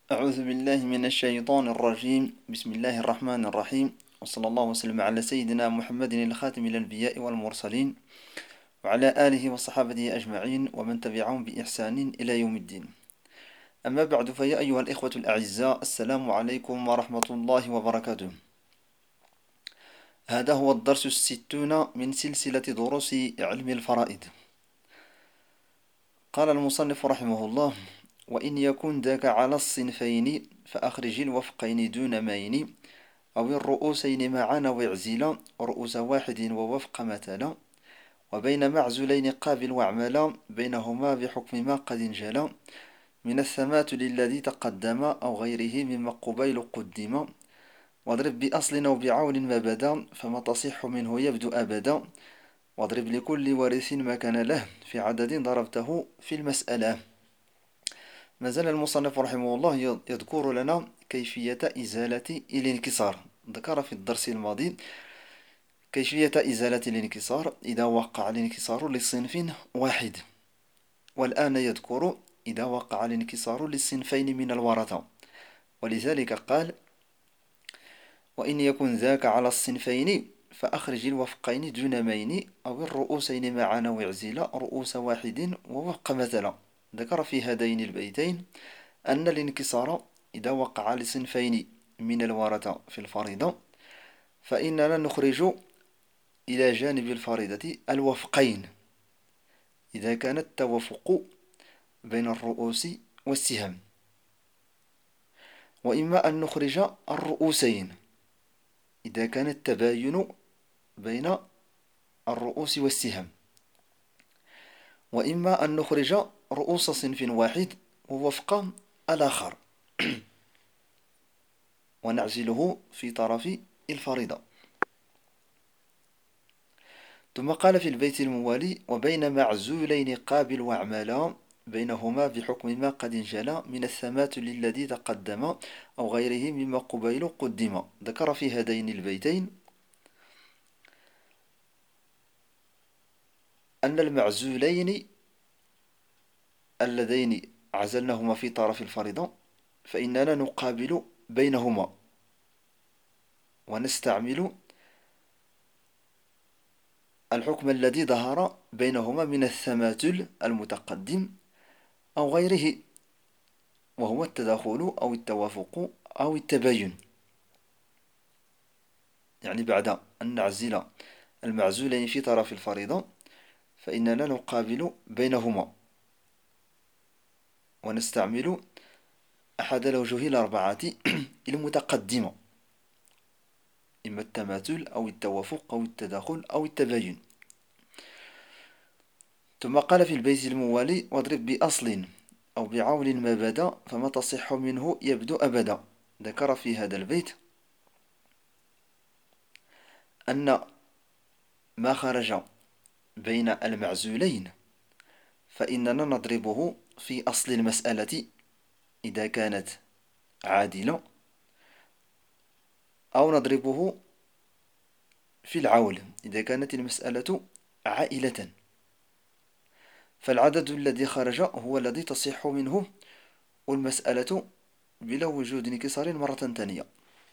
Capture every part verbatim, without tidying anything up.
أعوذ بالله من الشيطان الرجيم. بسم الله الرحمن الرحيم، وصلى الله وسلم على سيدنا محمد الخاتم الأنبياء والمرسلين، وعلى آله وصحابته أجمعين ومن تبعهم بإحسان إلى يوم الدين. أما بعد، فيا أيها الإخوة الأعزاء، السلام عليكم ورحمة الله وبركاته. هذا هو الدرس الستون من سلسلة دروس علم الفرائض. قال المصنف رحمه الله: وإن يكن ذاك على الصنفين فأخرج الوفقين دون مين، أو الرؤوسين معا واعزلا رؤوس واحد ووفق مثلا، وبين معزولين قابل واعملا بينهما بحكم ما قد انجلا، من الثمات للذي تقدم أو غيره مما قبيل قدم، واضرب بأصل أو بعول ما بدا فما تصح منه يبدو أبدا، واضرب لكل وارث ما كان له في عدد ضربته في المسألة. ما زال المصنف رحمه الله يذكر لنا كيفية إزالة الانكسار. ذكر في الدرس الماضي كيفية إزالة الانكسار إذا وقع الانكسار لصنف واحد، والآن يذكر إذا وقع الانكسار للصنفين من الورثة، ولذلك قال: وإن يكن ذاك على الصنفين فأخرج الوفقين دون مين، أو الرؤوسين معا واعزل رؤوس واحد ووفق مثلا. ذكر في هذين البيتين أن الانكسار إذا وقع لصنفين من الورثة في الفريضة فإننا نخرج إلى جانب الفريضة الوفقين إذا كان التوافق بين الرؤوس والسهم، وإما أن نخرج الرؤوسين إذا كان التباين بين الرؤوس والسهم، وإما أن نخرج رؤوس صنف واحد ووفق الآخر ونعزله في طرف الفريضة. ثم قال في البيت الموالي: وبين معزولين قابل واعملا بينهما بحكم ما قد انجلى من الثمات للذي تقدم أو غيره مما قبيل قدم. ذكر في هذين البيتين أن المعزولين اللذين عزلناهما في طرف الفريضة فإننا نقابل بينهما ونستعمل الحكم الذي ظهر بينهما من التماثل المتقدم أو غيره، وهو التداخل أو التوافق أو التباين. يعني بعد أن نعزل المعزولين في طرف الفريضة فإننا نقابل بينهما ونستعمل أحد الأوجه الأربعة المتقدمة، إما التماثل أو التوافق أو التداخل أو التباين. ثم قال في البيت الموالي: واضرب بأصل أو بعول ما بدا فما تصح منه يبدو أبدا. ذكر في هذا البيت أن ما خرج بين المعزولين فإننا نضربه في أصل المسألة إذا كانت عادلة، أو نضربه في العول إذا كانت المسألة عائلة. فالعدد الذي خرج هو الذي تصح منه والمسألة بلا وجود انكسار مرة ثانية.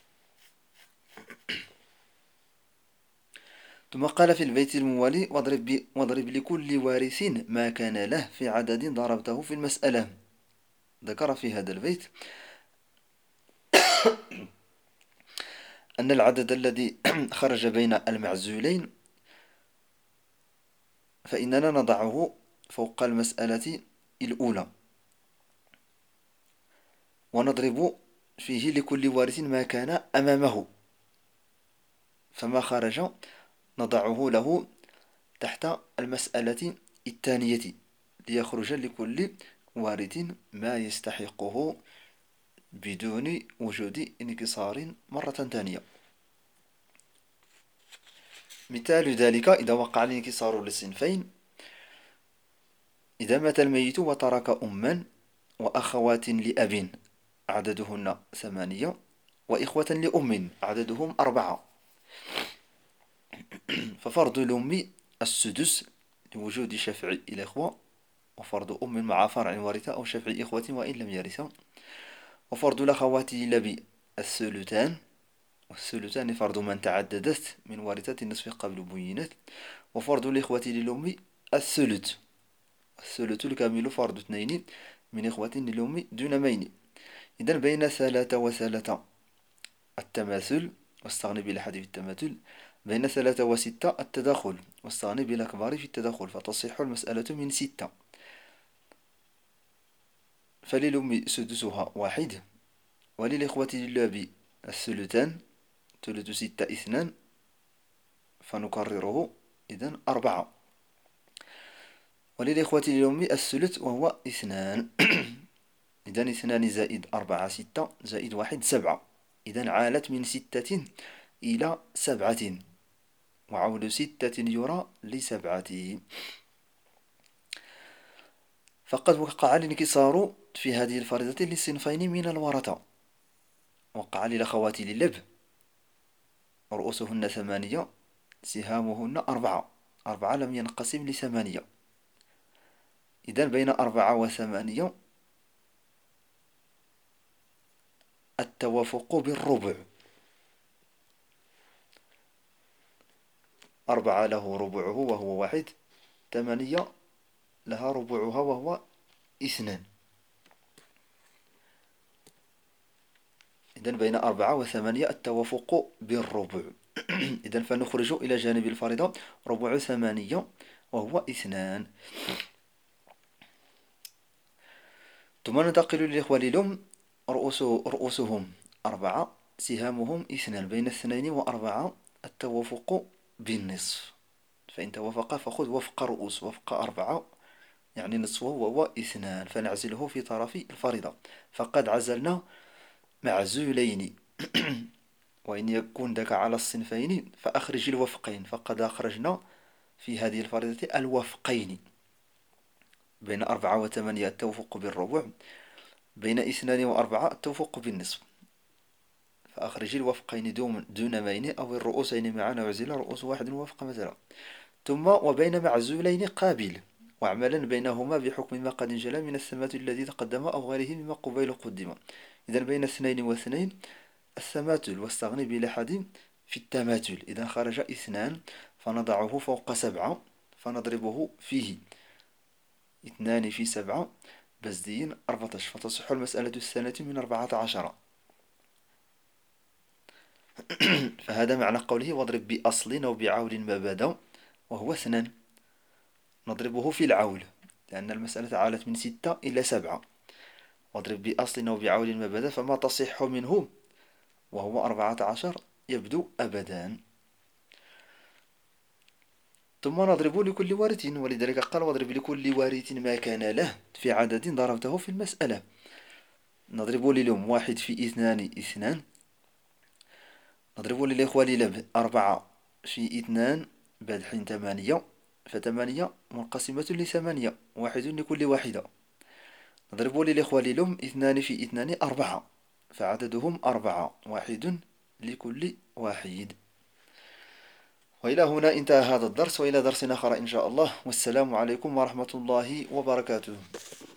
ثم قال في البيت الموالي: واضرب, واضرب لكل وارث ما كان له في عدد ضربته في المسألة. ذكر في هذا البيت أن العدد الذي خرج بين المعزولين فإننا نضعه فوق المسألة الأولى ونضرب فيه لكل وارث ما كان أمامه، فما خرج نضعه له تحت المسألة الثانية ليخرج لكل وارث ما يستحقه بدون وجود انكسار مرة ثانية. مثال ذلك إذا وقع الانكسار للصنفين: إذا مات الميت وترك أما وأخوات لأب عددهن ثمانية وإخوة لأم عددهم أربعة، ففرض الأم السدس لوجود شفع الإخوة، وفرض أم مع فرع ورثة أو شفع إخوة وإن لم يرثا، وفرض الأخوات للأب الثلثان، والثلثان فرض من تعددت من وارثة النصف قبل بينت. وفرض الإخوة للأم الثلث، الثلث الكامل فرض اثنين من إخوة للأم دون مين. إذن بين ثلاثة وثلاثة التماثل واستغني بالأحد في التماثل، بين ثلاثة وستة التداخل واستغني بالأكبر في التداخل، فتصح المسألة من ستة. فللأم سدسها واحد، وللإخوة للأب الثلثان، ثلث ستة اثنان، فنكرره إذن أربعة. وللإخوة للأم الثلث وهو اثنان. إذن اثنان زائد أربعة ستة، زائد واحد سبعة. إذن عالت من ستة إلى سبعة، وعول ستة يرى لسبعة. فقد وقع الانكسار في هذه الفريضة للصنفين من الورثة. وقع للأخوات للأب رؤوسهن ثمانية، سهامهن أربعة، أربعة لم ينقسم لثمانية. إذن بين أربعة وثمانية التوافق بالربع. أربعة له ربعه وهو واحد، ثمانية لها ربعها وهو اثنان. إذن بين أربعة وثمانية التوافق بالربع. إذن فنخرج إلى جانب الفريضة ربع ثمانية وهو اثنان. ثم ننتقل للإخوة للأم رؤوس رؤوسهم أربعة، سهامهم اثنان، بين اثنين وأربعة التوافق بالنصف. فإن توافق فخذ وفق رؤوس، وفق أربعة يعني نصفه وهو اثنان، فنعزله في طرف الفريضة. فقد عزلنا معزولين. وإن يكون ذاك على الصنفين فأخرج الوفقين، فقد أخرجنا في هذه الفريضة الوفقين. بين أربعة وثمانية التوافق بالربع، بين اثنان وأربعة التوافق بالنصف، فأخرج الوفقين دون مين أو الرؤوسين معا وعزل رؤوس واحد وفق مثلا. ثم وبين معزولين قابل، واعملا بينهما بحكم ما قد انجلى من الثمات الذي تقدم أو غيره مما قبيل قدم. إذن بين اثنين واثنين الثماثل، واستغني بالأحد في التماثل. إذا خرج اثنان فنضعه فوق سبعة فنضربه فيه، اثنان في سبعة بزدين أربعة عشر، فتصح المسألة الثانية من أربعة عشر. فهذا معنى قوله واضرب بأصل أو بعول ما بدا، وهو اثنان. نضربه في العول لأن المسألة عالت من ستة إلى سبعة. واضرب بأصل أو بعول ما بدا، فما تصح منه وهو أربعة عشر يبدو أبدا. ثم نضرب لكل وارث، ولذلك قال واضرب لكل وارث ما كان له في عدد ضربته في المسألة. نضرب للأم واحد في اثنان اثنان، نضرب للإخوة للأب أربعة في اثنان بدح ثمانية، فثمانية منقسمة لثمانية، واحد لكل واحدة. نضرب للإخوة للأم اثنان في اثنان أربعة، فعددهم أربعة، واحد لكل واحد. وإلى هنا انتهى هذا الدرس، وإلى درس آخر إن شاء الله، والسلام عليكم ورحمة الله وبركاته.